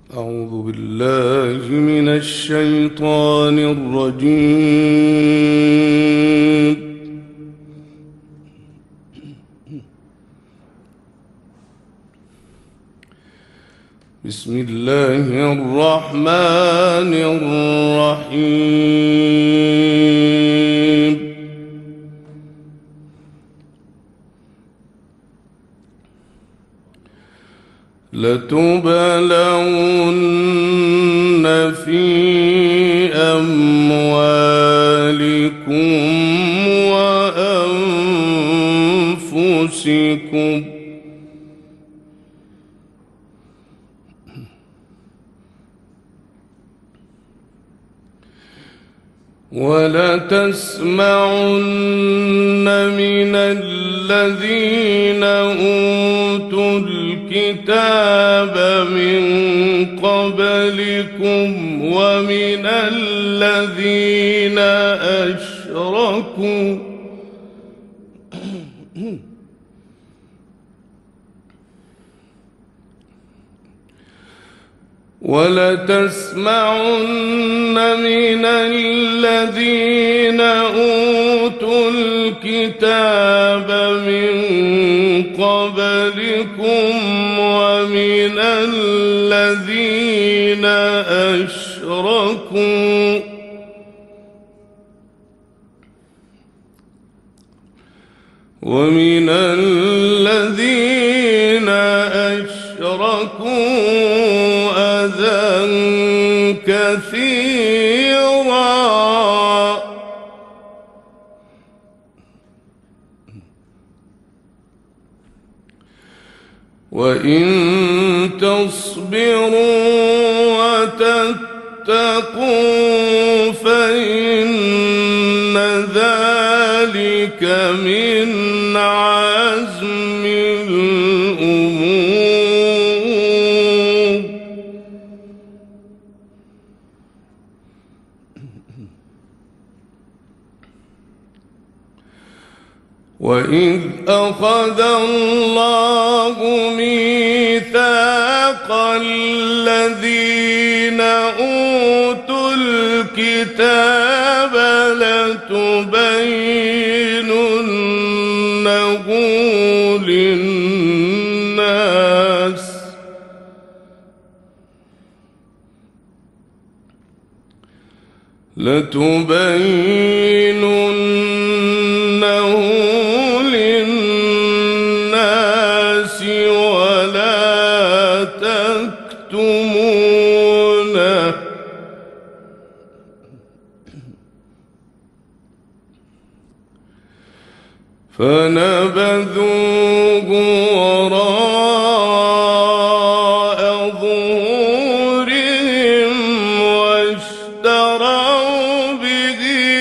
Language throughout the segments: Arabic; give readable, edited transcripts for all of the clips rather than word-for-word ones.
أعوذ بالله من الشيطان الرجيم. بسم الله الرحمن الرحيم. لتبلون في أموالكم وأنفسكم ولتسمعن من الذين أوتوا الكتاب من قبلكم ومن الذين أشركوا من الذين أوتوا الكتاب من قبلكم ومن الذين أشركوا أذى كثيرا وإن تصبروا وتتقوا فإن ذلك من عزم الأمور. وإذ أخذ الله ميثاق الذين أوتوا الكتاب لتبيننه للناس ولا تكتمونه فنبذوه وراء ظهورهم واشتروا به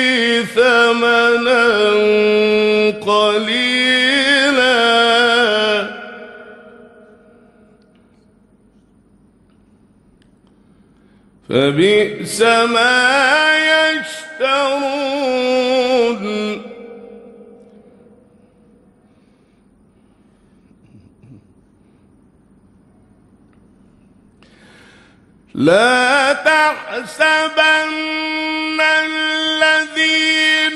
ثمنا قليلا فبئس ما يشترون. لا تحسبن الذين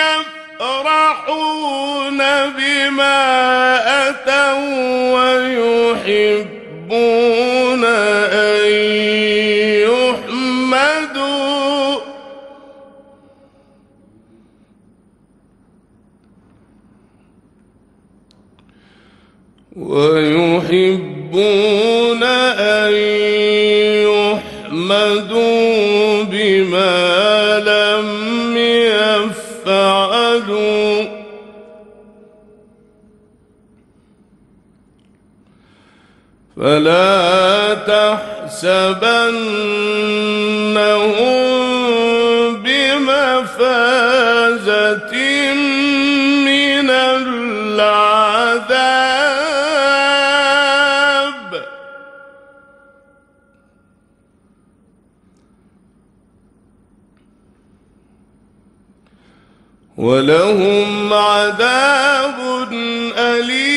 يفرحون بما أتوا ويحبون أن يحمدوا بما لم يفعلوا فلا تحسبنهم بمفازة من العذاب ولهم عذاب أليم.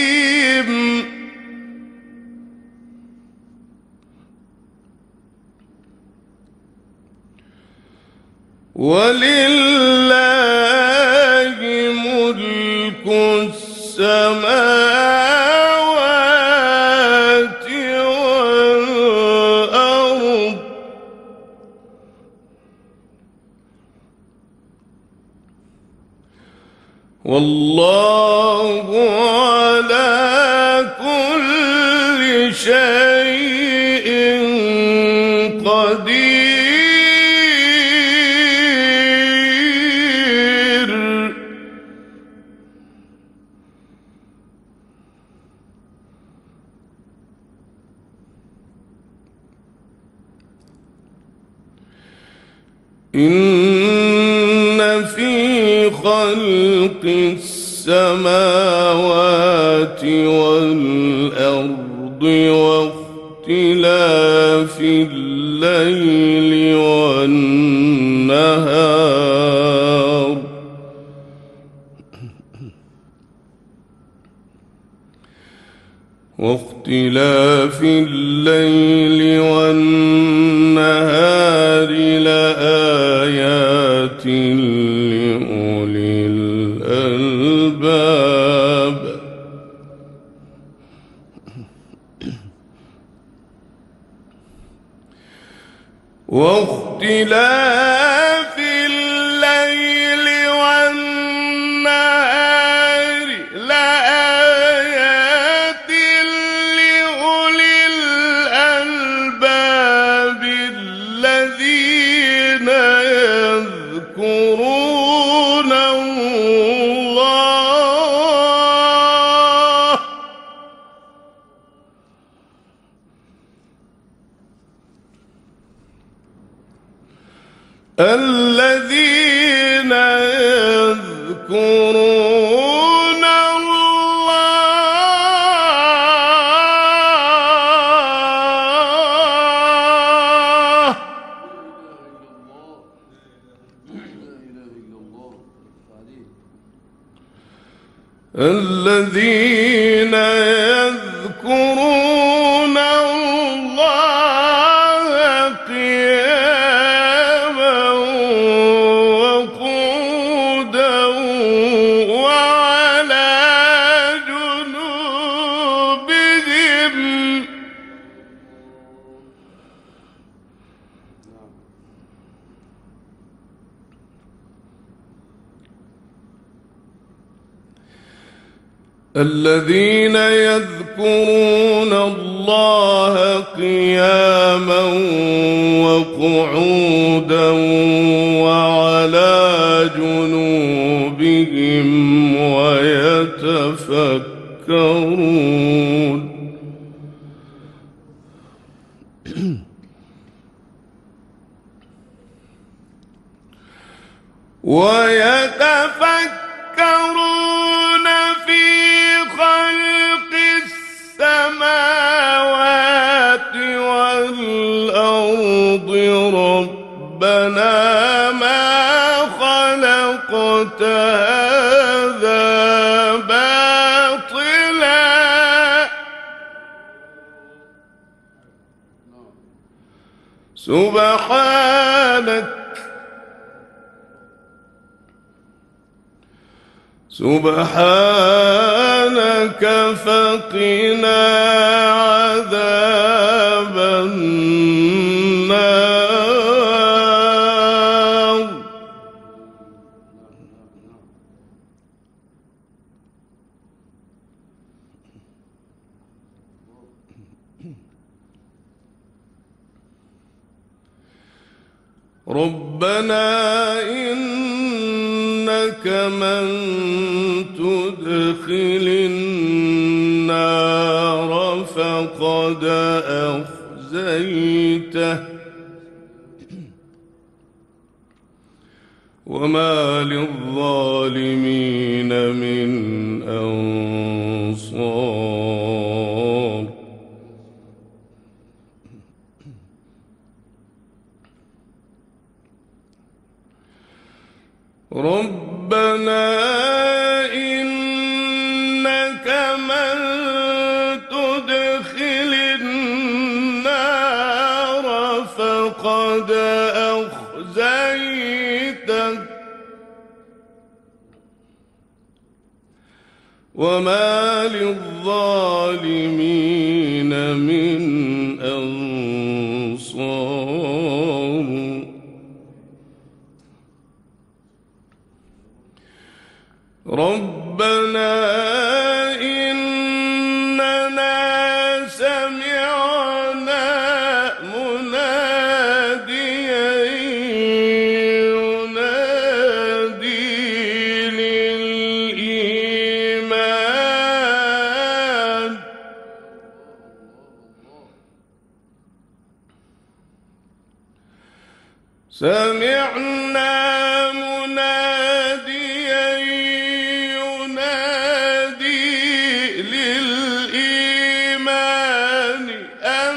ولله ملك السماوات والأرض والله على كل شيء قدير. إن في خلق السماوات والأرض واختلاف الليل والنهار لآيات لأولي الألباب. واختلاف الليل والنهار لآيات لأولي الألباب الذين يذكرون الله الذين يذكرون الله الذين يذكرون الله قياما وقعودا وعلى جنوبهم الذين يذكرون الله قياما وقعودا وعلى جنوبهم ويتفكرون في خلق السماوات والأرض ربنا ما خلقت هذا باطلا سبحانك فقنا عذاب النار. ربنا إنك من تدخل النار فقد أخزيته وما للظالمين من أنصار. ربنا إنك من تدخل النار فقد أخزيته وما للظالمين من أنصار ربنا إننا سمعنا مناديا ينادي للإيمان سمعنا مناديا ينادي للإيمان أن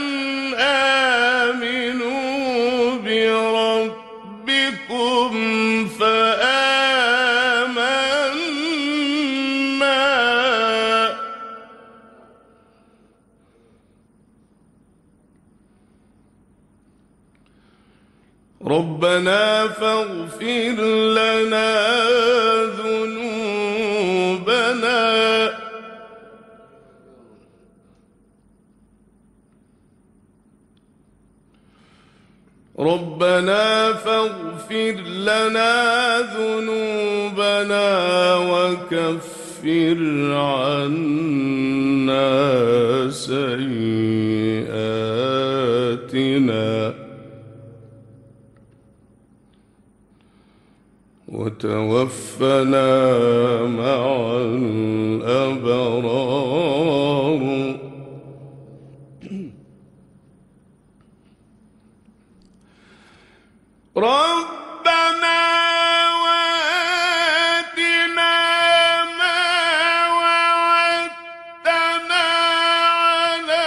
آمنوا بربكم فآمنا ربنا فاغفر لنا ذنوبنا ربنا فاغفر لنا ذنوبنا وكفر عنا سيئاتنا وتوفنا مع الأبرار ربنا وآتنا ما وعدتنا على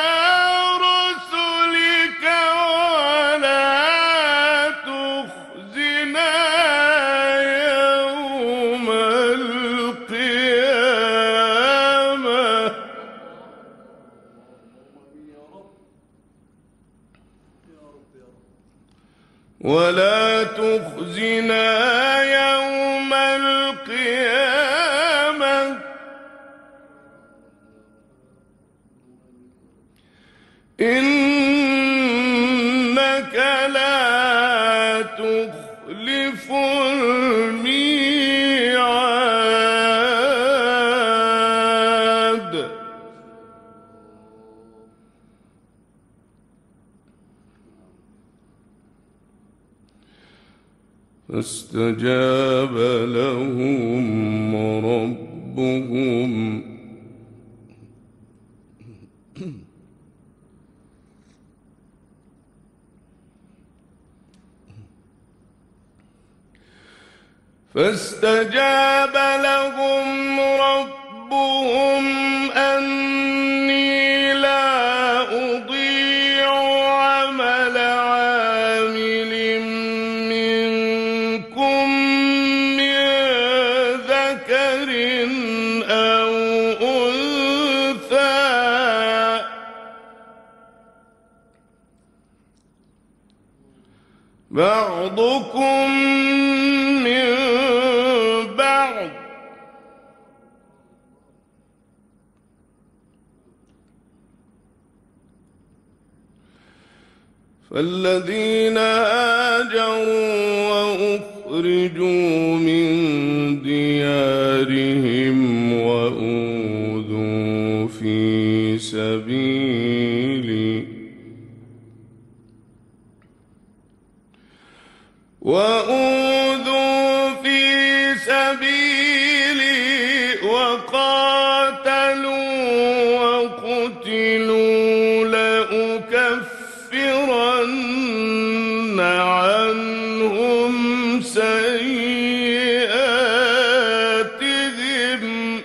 رسلك ولا تخزنا يوم القيامة ولا تخزنا يوم القيامة إنك لا تخلف الميعاد فاستجاب لهم ربهم فاستجاب لهم ربهم أني لا أضيع عمل عامل منكم من ذكر أو أنثى بعضكم من بعض فالذين هاجروا وأخرجوا من ديارهم وأوذوا في سبيلي وقاتلوا وقتلوا لأكفرن عنهم سيئاتهم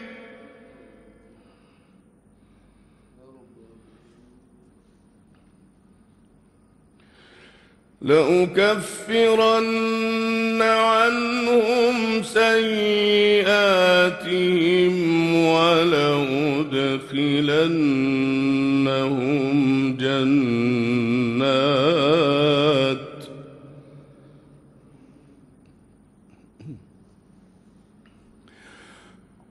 ولأدخلنهم جنات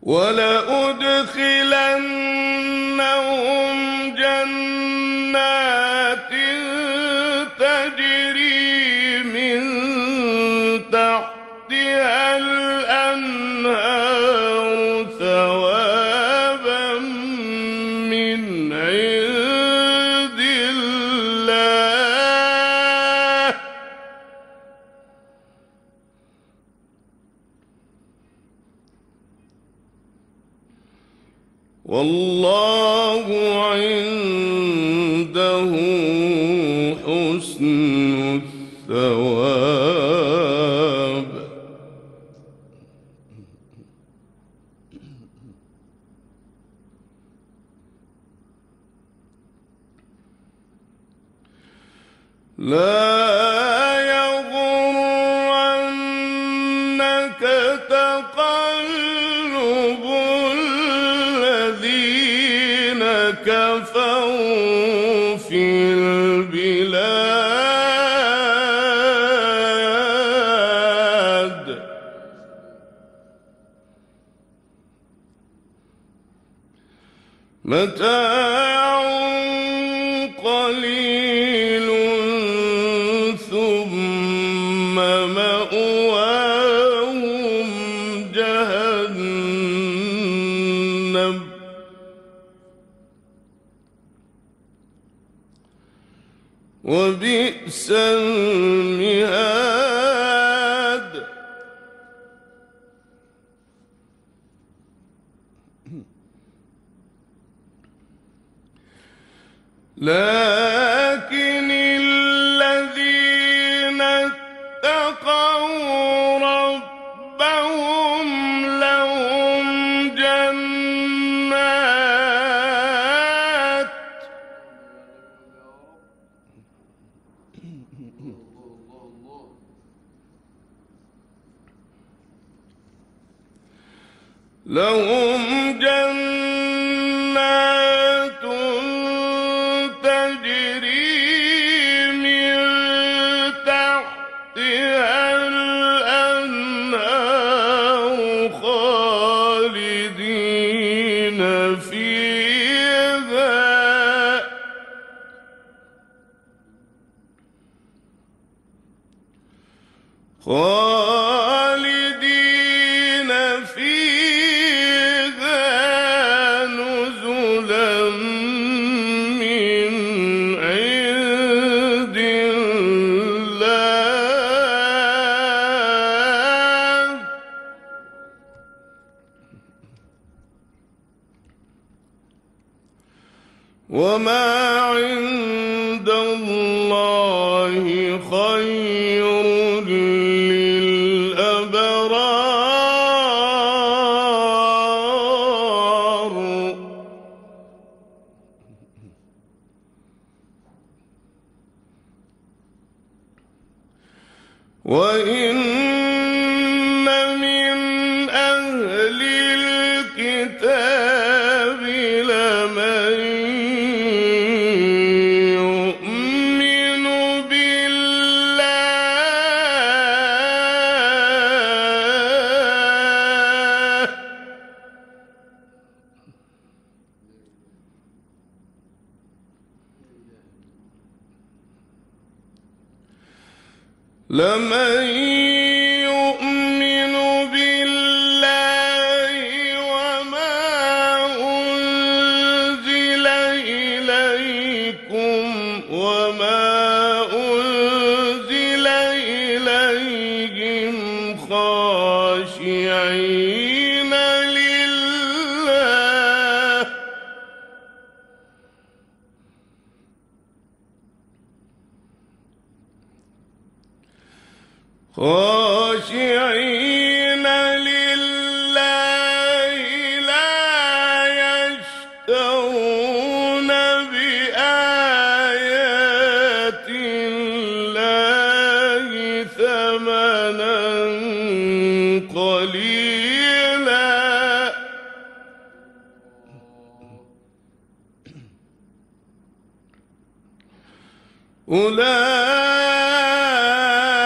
ولأدخلنهم جنات تجري من تحتها الأنهار ثوابا من عند الله والله عنده حسن الثواب. لا يغرنك تقلب الذين كفروا في البلاد متاع قليل ثم مأواهم جهنم وبئس المهاد. لكن الذين اتقوا ربهم لهم جنات تجري من تحتها الأنهار خالدين فيها نزلا من عند الله وما عند الله خير للأبرار. وإن من أهل الكتاب لمن يؤمن بالله وما أنزل إليكم وما أنزل إليهم خاشعين لله لا يشترون بآيات الله ثمنا قليلا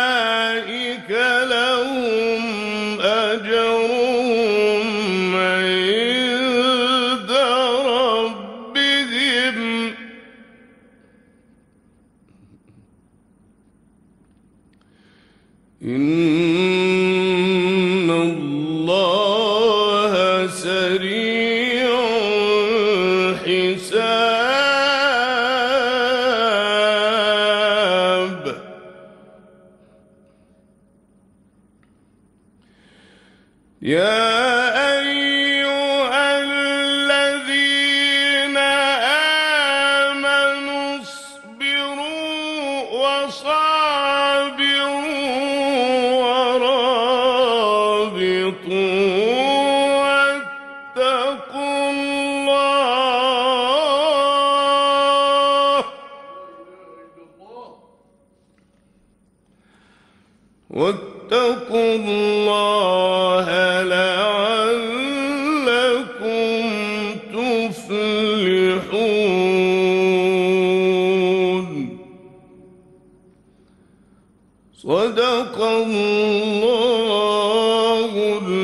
أولئك لهم أجرهم إن الله سريع الحساب. يا أيها الذين آمنوا اصبروا وصابروا ورابطوا واتقوا الله لعلكم تفلحون. صدق الله